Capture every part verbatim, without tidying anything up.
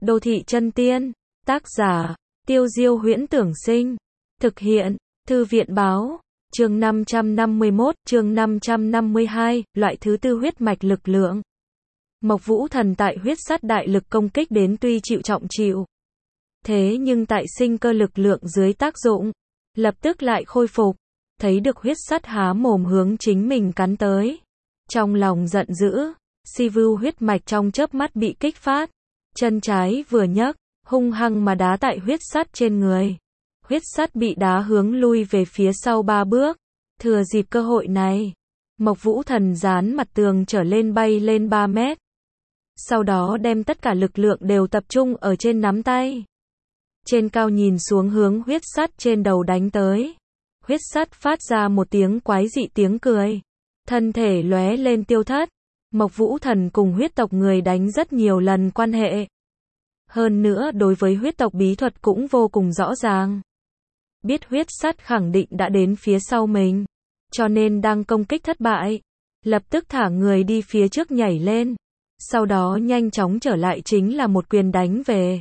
Đô thị chân tiên, tác giả, Tiêu Diêu Huyễn Tưởng Sinh, thực hiện, Thư viện Báo, chương năm trăm năm mươi mốt, chương năm trăm năm mươi hai, loại thứ tư huyết mạch lực lượng. Mộc Vũ Thần tại huyết sắt đại lực công kích đến tuy chịu trọng chịu. Thế nhưng tại sinh cơ lực lượng dưới tác dụng, lập tức lại khôi phục, thấy được huyết sắt há mồm hướng chính mình cắn tới. Trong lòng giận dữ, si vưu huyết mạch trong chớp mắt bị kích phát, chân trái vừa nhấc, hung hăng mà đá tại huyết sắt trên người. Huyết sắt bị đá hướng lui về phía sau ba bước, thừa dịp cơ hội này, Mộc Vũ Thần dán mặt tường trở lên bay lên ba mét. Sau đó đem tất cả lực lượng đều tập trung ở trên nắm tay. Trên cao nhìn xuống hướng huyết sắt trên đầu đánh tới. Huyết sắt phát ra một tiếng quái dị tiếng cười. Thân thể lóe lên tiêu thất. Mộc Vũ Thần cùng huyết tộc người đánh rất nhiều lần quan hệ. Hơn nữa đối với huyết tộc bí thuật cũng vô cùng rõ ràng. Biết huyết sắt khẳng định đã đến phía sau mình. Cho nên đang công kích thất bại. Lập tức thả người đi phía trước nhảy lên. Sau đó nhanh chóng trở lại chính là một quyền đánh về.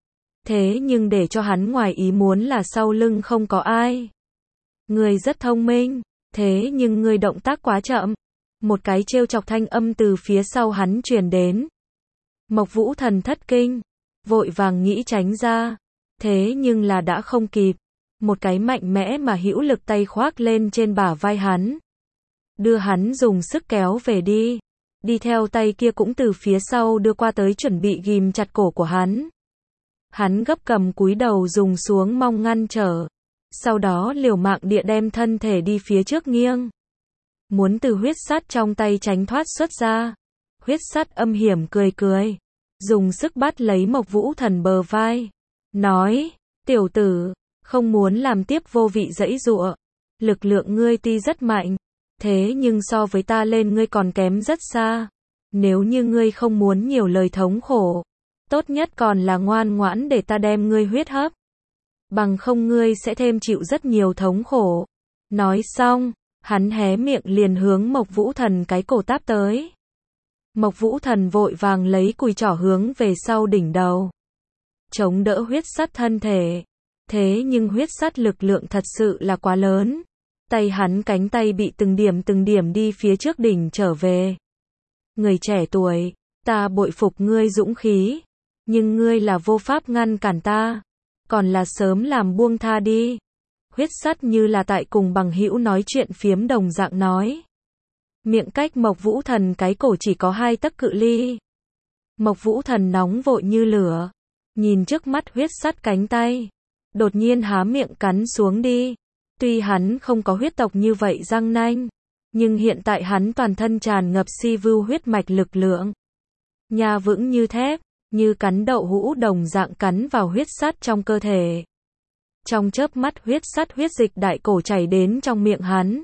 Thế nhưng để cho hắn ngoài ý muốn là sau lưng không có ai. Người rất thông minh, thế nhưng người động tác quá chậm. Một cái trêu chọc thanh âm từ phía sau hắn truyền đến. Mộc Vũ Thần thất kinh, vội vàng nghĩ tránh ra. Thế nhưng là đã không kịp. Một cái mạnh mẽ mà hữu lực tay khoác lên trên bả vai hắn. Đưa hắn dùng sức kéo về đi. Đi theo tay kia cũng từ phía sau đưa qua tới chuẩn bị ghim chặt cổ của hắn. Hắn gấp cầm cúi đầu dùng xuống mong ngăn trở. Sau đó liều mạng địa đem thân thể đi phía trước nghiêng. Muốn từ huyết sắt trong tay tránh thoát xuất ra. Huyết sắt âm hiểm cười cười. Dùng sức bắt lấy Mộc Vũ Thần bờ vai. Nói, tiểu tử, không muốn làm tiếp vô vị giãy giụa. Lực lượng ngươi tuy rất mạnh. Thế nhưng so với ta lên ngươi còn kém rất xa. Nếu như ngươi không muốn nhiều lời thống khổ, tốt nhất còn là ngoan ngoãn để ta đem ngươi huyết hấp. Bằng không ngươi sẽ thêm chịu rất nhiều thống khổ. Nói xong, hắn hé miệng liền hướng Mộc Vũ Thần cái cổ táp tới. Mộc Vũ Thần vội vàng lấy cùi trỏ hướng về sau đỉnh đầu. Chống đỡ huyết sắt thân thể. Thế nhưng huyết sắt lực lượng thật sự là quá lớn. Tay hắn cánh tay bị từng điểm từng điểm đi phía trước đỉnh trở về. Người trẻ tuổi, ta bội phục ngươi dũng khí. Nhưng ngươi là vô pháp ngăn cản ta. Còn là sớm làm buông tha đi. Huyết sắt như là tại cùng bằng hữu nói chuyện phiếm đồng dạng nói. Miệng cách Mộc Vũ Thần cái cổ chỉ có hai tấc cự ly. Mộc Vũ Thần nóng vội như lửa. Nhìn trước mắt huyết sắt cánh tay. Đột nhiên há miệng cắn xuống đi. Tuy hắn không có huyết tộc như vậy răng nanh. Nhưng hiện tại hắn toàn thân tràn ngập si vưu huyết mạch lực lượng. Nha vững như thép. Như cắn đậu hũ đồng dạng cắn vào huyết sắt trong cơ thể. Trong chớp mắt huyết sắt huyết dịch đại cổ chảy đến trong miệng hắn.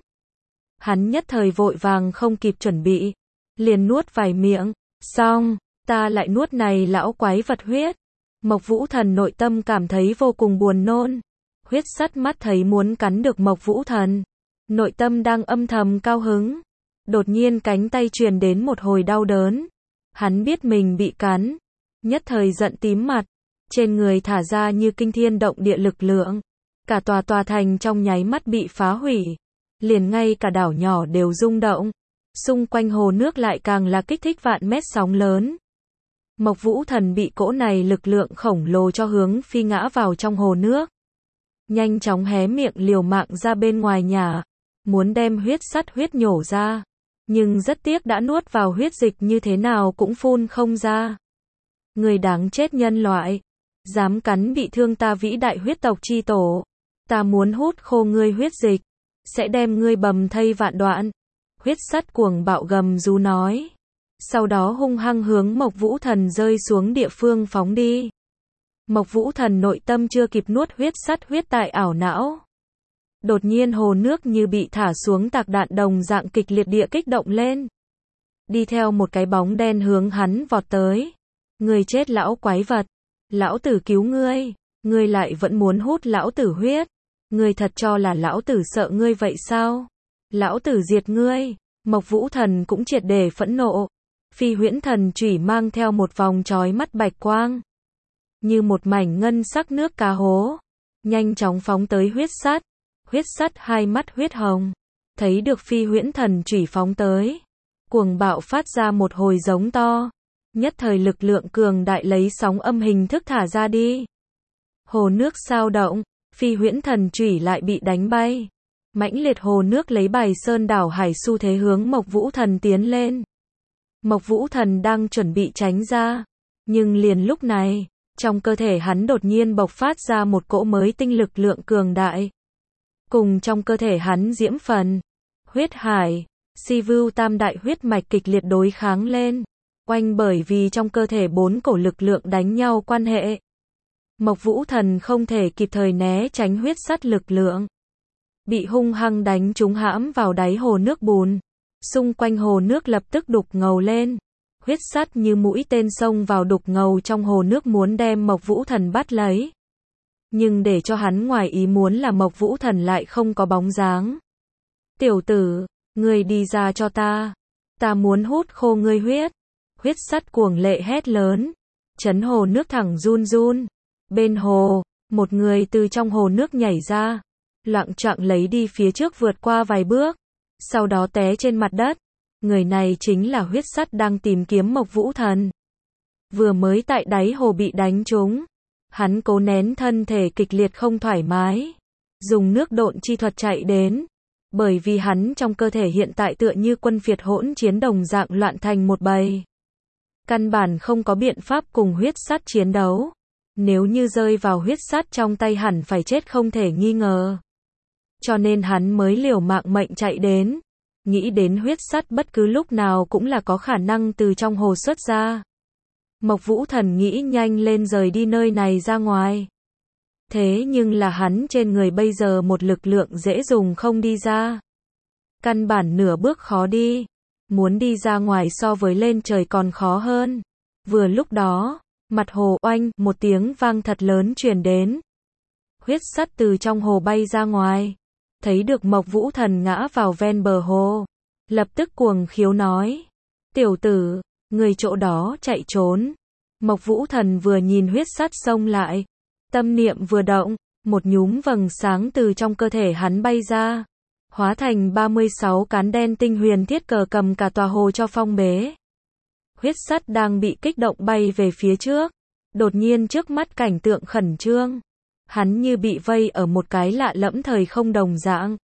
Hắn nhất thời vội vàng không kịp chuẩn bị. Liền nuốt vài miệng. Xong, ta lại nuốt này lão quái vật huyết. Mộc Vũ Thần nội tâm cảm thấy vô cùng buồn nôn. Huyết sắt mắt thấy muốn cắn được Mộc Vũ Thần. Nội tâm đang âm thầm cao hứng. Đột nhiên cánh tay truyền đến một hồi đau đớn. Hắn biết mình bị cắn. Nhất thời giận tím mặt. Trên người thả ra như kinh thiên động địa lực lượng. Cả tòa tòa thành trong nháy mắt bị phá hủy. Liền ngay cả đảo nhỏ đều rung động. Xung quanh hồ nước lại càng là kích thích vạn mét sóng lớn. Mộc Vũ Thần bị cỗ này lực lượng khổng lồ cho hướng phi ngã vào trong hồ nước. Nhanh chóng hé miệng liều mạng ra bên ngoài nhà. Muốn đem huyết sắt huyết nhổ ra. Nhưng rất tiếc đã nuốt vào huyết dịch như thế nào cũng phun không ra. Người đáng chết nhân loại. Dám cắn bị thương ta vĩ đại huyết tộc chi tổ. Ta muốn hút khô ngươi huyết dịch. Sẽ đem ngươi bầm thây vạn đoạn. Huyết sắt cuồng bạo gầm rú nói. Sau đó hung hăng hướng Mộc Vũ Thần rơi xuống địa phương phóng đi. Mộc Vũ Thần nội tâm chưa kịp nuốt huyết sắt huyết tại ảo não. Đột nhiên hồ nước như bị thả xuống tạc đạn đồng dạng kịch liệt địa kích động lên. Đi theo một cái bóng đen hướng hắn vọt tới. Người chết lão quái vật. Lão tử cứu ngươi. Ngươi lại vẫn muốn hút lão tử huyết. Ngươi thật cho là lão tử sợ ngươi vậy sao? Lão tử diệt ngươi. Mộc Vũ Thần cũng triệt để phẫn nộ. Phi huyễn thần chủy mang theo một vòng chói mắt bạch quang. như một mảnh ngân sắc nước cá hố, nhanh chóng phóng tới huyết sắt. Huyết sắt hai mắt huyết hồng, thấy được phi huyễn thần chủy phóng tới, cuồng bạo phát ra một hồi giống to, nhất thời lực lượng cường đại lấy sóng âm hình thức thả ra đi. Hồ nước sao động, phi huyễn thần chủy lại bị đánh bay. Mãnh liệt hồ nước lấy bài sơn đảo hải xu thế hướng Mộc Vũ Thần tiến lên. Mộc Vũ Thần đang chuẩn bị tránh ra, nhưng liền lúc này, trong cơ thể hắn đột nhiên bộc phát ra một cỗ mới tinh lực lượng cường đại. Cùng trong cơ thể hắn diễm phần, huyết hải, si vưu tam đại huyết mạch kịch liệt đối kháng lên, oanh bởi vì trong cơ thể bốn cổ lực lượng đánh nhau quan hệ. Mộc Vũ Thần không thể kịp thời né tránh huyết sắt lực lượng, bị hung hăng đánh trúng hãm vào đáy hồ nước bùn. Xung quanh hồ nước lập tức đục ngầu lên, huyết sắt như mũi tên xông vào đục ngầu trong hồ nước muốn đem Mộc Vũ Thần bắt lấy. Nhưng để cho hắn ngoài ý muốn là Mộc Vũ Thần lại không có bóng dáng. Tiểu tử, ngươi đi ra cho ta, ta muốn hút khô ngươi huyết. Huyết sắt cuồng lệ hét lớn, chấn hồ nước thẳng run run. Bên hồ, một người từ trong hồ nước nhảy ra, loạng choạng lấy đi phía trước vượt qua vài bước, sau đó té trên mặt đất. Người này chính là huyết sắt đang tìm kiếm Mộc Vũ Thần. Vừa mới tại đáy hồ bị đánh trúng, hắn cố nén thân thể kịch liệt không thoải mái, dùng nước độn chi thuật chạy đến, bởi vì hắn trong cơ thể hiện tại tựa như quân phiệt hỗn chiến đồng dạng loạn thành một bầy. Căn bản không có biện pháp cùng huyết sắt chiến đấu, nếu như rơi vào huyết sắt trong tay hẳn phải chết không thể nghi ngờ. Cho nên hắn mới liều mạng mệnh chạy đến, nghĩ đến huyết sắt bất cứ lúc nào cũng là có khả năng từ trong hồ xuất ra. Mộc Vũ Thần nghĩ nhanh lên rời đi nơi này ra ngoài. Thế nhưng là hắn trên người bây giờ một lực lượng dễ dùng không đi ra. Căn bản nửa bước khó đi. Muốn đi ra ngoài so với lên trời còn khó hơn. Vừa lúc đó, mặt hồ oanh, một tiếng vang thật lớn truyền đến. Huyết sắt từ trong hồ bay ra ngoài. Thấy được Mộc Vũ Thần ngã vào ven bờ hồ. Lập tức cuồng khiếu nói. Tiểu tử, người chỗ đó chạy trốn. Mộc Vũ Thần vừa nhìn huyết sắt xông lại. Tâm niệm vừa động, một nhúm vầng sáng từ trong cơ thể hắn bay ra. Hóa thành ba mươi sáu cán đen tinh huyền thiết cờ cầm cả tòa hồ cho phong bế. Huyết sắt đang bị kích động bay về phía trước. Đột nhiên trước mắt cảnh tượng khẩn trương. Hắn như bị vây ở một cái lạ lẫm thời không đồng dạng.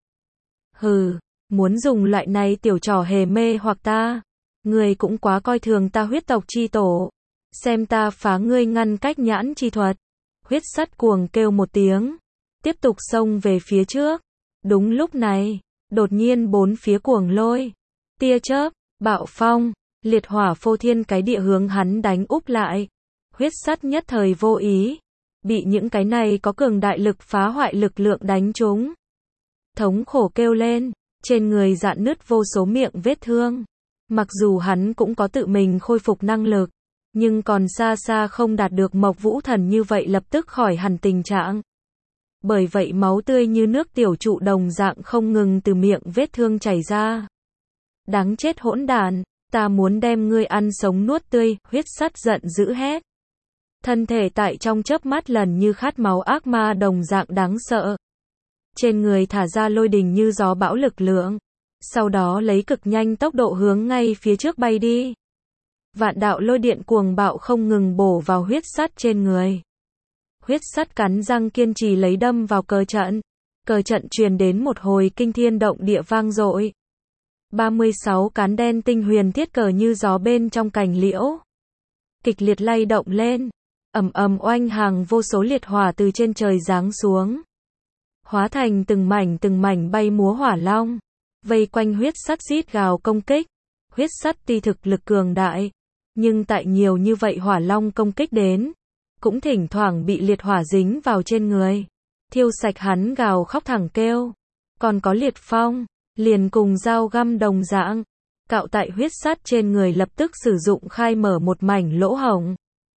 Hừ, muốn dùng loại này tiểu trò hề mê hoặc ta. Ngươi cũng quá coi thường ta huyết tộc chi tổ. Xem ta phá ngươi ngăn cách nhãn chi thuật. Huyết sắt cuồng kêu một tiếng. Tiếp tục xông về phía trước. Đúng lúc này, đột nhiên bốn phía cuồng lôi. Tia chớp, bạo phong, liệt hỏa phô thiên cái địa hướng hắn đánh úp lại. Huyết sắt nhất thời vô ý. Bị những cái này có cường đại lực phá hoại lực lượng đánh trúng. Thống khổ kêu lên, trên người rạn nứt vô số miệng vết thương. Mặc dù hắn cũng có tự mình khôi phục năng lực, nhưng còn xa xa không đạt được Mộc Vũ Thần như vậy lập tức khỏi hẳn tình trạng. Bởi vậy máu tươi như nước tiểu trụ đồng dạng không ngừng từ miệng vết thương chảy ra. Đáng chết hỗn đản, ta muốn đem ngươi ăn sống nuốt tươi, huyết sắt giận dữ hét. Thân thể tại trong chớp mắt lần như khát máu ác ma đồng dạng đáng sợ. Trên người thả ra lôi đình như gió bão lực lượng. Sau đó lấy cực nhanh tốc độ hướng ngay phía trước bay đi. Vạn đạo lôi điện cuồng bạo không ngừng bổ vào huyết sắt trên người. Huyết sắt cắn răng kiên trì lấy đâm vào cờ trận. Cờ trận truyền đến một hồi kinh thiên động địa vang dội. ba mươi sáu cán đen tinh huyền thiết cờ như gió bên trong cành liễu. Kịch liệt lay động lên. Ầm ầm oanh hàng vô số liệt hỏa từ trên trời giáng xuống. Hóa thành từng mảnh từng mảnh bay múa hỏa long. Vây quanh huyết sắt rít gào công kích. Huyết sắt tuy thực lực cường đại. Nhưng tại nhiều như vậy hỏa long công kích đến. Cũng thỉnh thoảng bị liệt hỏa dính vào trên người. Thiêu sạch hắn gào khóc thẳng kêu. Còn có liệt phong. Liền cùng dao găm đồng dạng. Cạo tại huyết sắt trên người lập tức sử dụng khai mở một mảnh lỗ hổng.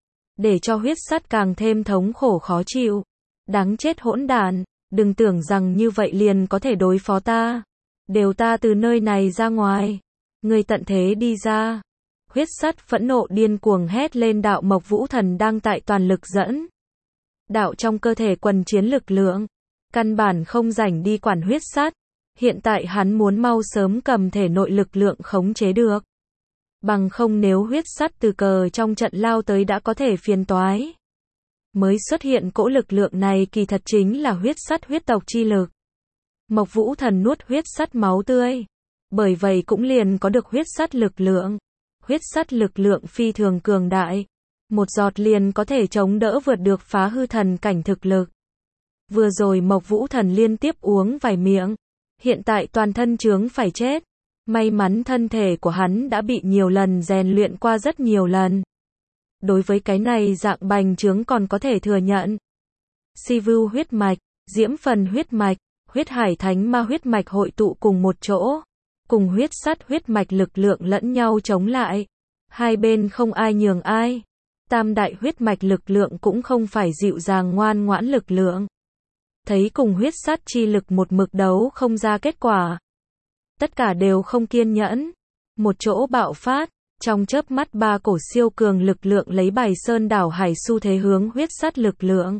Để cho huyết sắt càng thêm thống khổ khó chịu. Đáng chết hỗn đản, đừng tưởng rằng như vậy liền có thể đối phó ta. Đều ta từ nơi này ra ngoài. Ngươi tận thế đi ra. Huyết sắt phẫn nộ điên cuồng hét lên đạo Mộc Vũ Thần đang tại toàn lực dẫn. đạo trong cơ thể quần chiến lực lượng. Căn bản không rảnh đi quản huyết sắt. Hiện tại hắn muốn mau sớm cầm thể nội lực lượng khống chế được. Bằng không nếu huyết sắt từ cờ trong trận lao tới đã có thể phiền toái. Mới xuất hiện cỗ lực lượng này kỳ thật chính là huyết sắt huyết tộc chi lực. Mộc Vũ Thần nuốt huyết sắt máu tươi. Bởi vậy cũng liền có được huyết sắt lực lượng. Huyết sắt lực lượng phi thường cường đại. Một giọt liền có thể chống đỡ vượt được phá hư thần cảnh thực lực. Vừa rồi Mộc Vũ Thần liên tiếp uống vài miệng. Hiện tại toàn thân chướng phải chết. May mắn thân thể của hắn đã bị nhiều lần rèn luyện qua rất nhiều lần. Đối với cái này dạng bành trướng còn có thể thừa nhận. Si Vưu huyết mạch, Diễm Phần huyết mạch, Huyết Hải Thánh Ma huyết mạch hội tụ cùng một chỗ. Cùng huyết sắt huyết mạch lực lượng lẫn nhau chống lại. Hai bên không ai nhường ai. Tam đại huyết mạch lực lượng cũng không phải dịu dàng ngoan ngoãn lực lượng. Thấy cùng huyết sắt chi lực một mực đấu không ra kết quả. Tất cả đều không kiên nhẫn. Một chỗ bạo phát. Trong chớp mắt ba cổ siêu cường lực lượng lấy bài sơn đảo hải xu thế hướng huyết sắt lực lượng.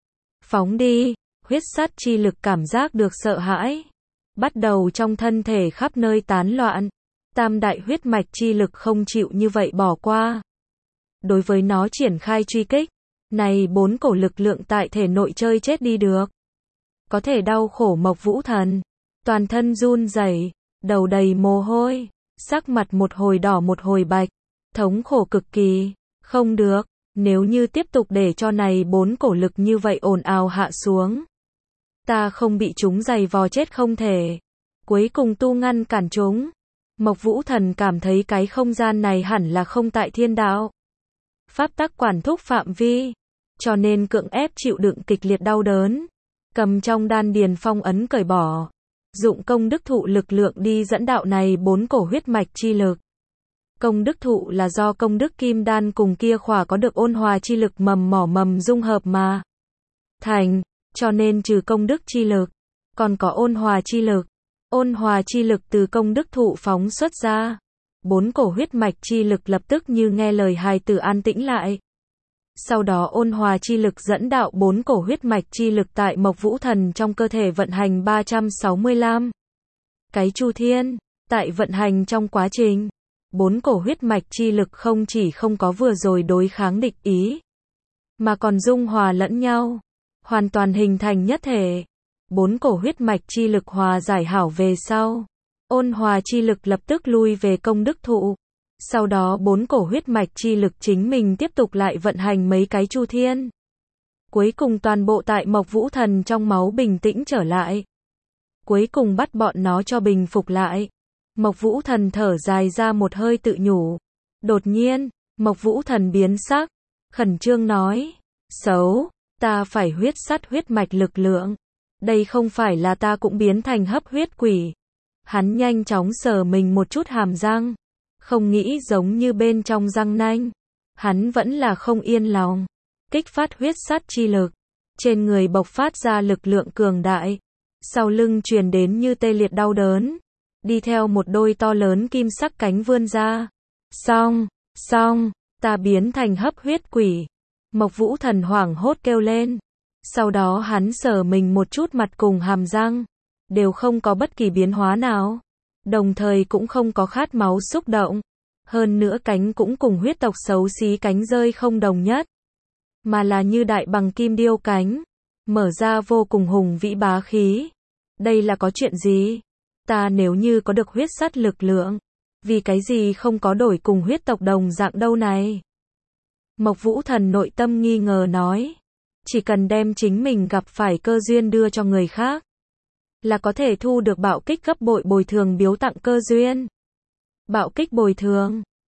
Phóng đi. Huyết sắt chi lực cảm giác được sợ hãi. Bắt đầu trong thân thể khắp nơi tán loạn. Tam đại huyết mạch chi lực không chịu như vậy bỏ qua. Đối với nó triển khai truy kích. Này bốn cổ lực lượng tại thể nội chơi chết đi được. Có thể đau khổ Mộc Vũ Thần. Toàn thân run rẩy, đầu đầy mồ hôi, sắc mặt một hồi đỏ một hồi bạch. Thống khổ cực kỳ. Không được, nếu như tiếp tục để cho này bốn cổ lực như vậy ồn ào hạ xuống. Ta không bị chúng giày vò chết không thể. Cuối cùng tu ngăn cản chúng. Mộc Vũ Thần cảm thấy cái không gian này hẳn là không tại thiên đạo. Pháp tắc quản thúc phạm vi. Cho nên cưỡng ép chịu đựng kịch liệt đau đớn. Cầm trong đan điền phong ấn cởi bỏ. Dụng công đức thụ lực lượng đi dẫn đạo này bốn cổ huyết mạch chi lực. Công đức thụ là do công đức kim đan cùng kia khỏa có được ôn hòa chi lực mầm mỏ mầm dung hợp mà thành. Cho nên trừ công đức chi lực, còn có ôn hòa chi lực. Ôn hòa chi lực từ công đức thụ phóng xuất ra. Bốn cổ huyết mạch chi lực lập tức như nghe lời hài tử an tĩnh lại. Sau đó ôn hòa chi lực dẫn đạo bốn cổ huyết mạch chi lực tại Mộc Vũ Thần trong cơ thể vận hành ba trăm sáu mươi lăm. Cái chu thiên, tại vận hành trong quá trình, bốn cổ huyết mạch chi lực không chỉ không có vừa rồi đối kháng địch ý, mà còn dung hòa lẫn nhau, hoàn toàn hình thành nhất thể. Bốn cổ huyết mạch chi lực hòa giải hảo về sau. Ôn hòa chi lực lập tức lui về công đức thụ. Sau đó bốn cổ huyết mạch chi lực chính mình tiếp tục lại vận hành mấy cái chu thiên. Cuối cùng toàn bộ tại Mộc Vũ Thần trong máu bình tĩnh trở lại. Cuối cùng bắt bọn nó cho bình phục lại. Mộc Vũ Thần thở dài ra một hơi tự nhủ. Đột nhiên, Mộc Vũ Thần biến sắc. Khẩn trương nói. Xấu, ta phải huyết sắt huyết mạch lực lượng. Đây không phải là ta cũng biến thành hấp huyết quỷ. Hắn nhanh chóng sờ mình một chút hàm răng. Không nghĩ giống như bên trong răng nanh. Hắn vẫn là không yên lòng. Kích phát huyết sắt chi lực. Trên người bộc phát ra lực lượng cường đại. Sau lưng truyền đến như tê liệt đau đớn. Đi theo một đôi to lớn kim sắc cánh vươn ra. Xong, xong, ta biến thành hấp huyết quỷ. Mộc Vũ Thần hoảng hốt kêu lên. Sau đó hắn sờ mình một chút mặt cùng hàm răng. Đều không có bất kỳ biến hóa nào. Đồng thời cũng không có khát máu xúc động. Hơn nữa cánh cũng cùng huyết tộc xấu xí cánh rơi không đồng nhất. Mà là như đại bằng kim điêu cánh. Mở ra vô cùng hùng vĩ bá khí. Đây là có chuyện gì? Ta nếu như có được huyết sắt lực lượng. Vì cái gì không có đổi cùng huyết tộc đồng dạng đâu này? Mộc Vũ Thần nội tâm nghi ngờ nói. Chỉ cần đem chính mình gặp phải cơ duyên đưa cho người khác. Là có thể thu được bạo kích gấp bội bồi thường biếu tặng cơ duyên. Bạo kích bồi thường.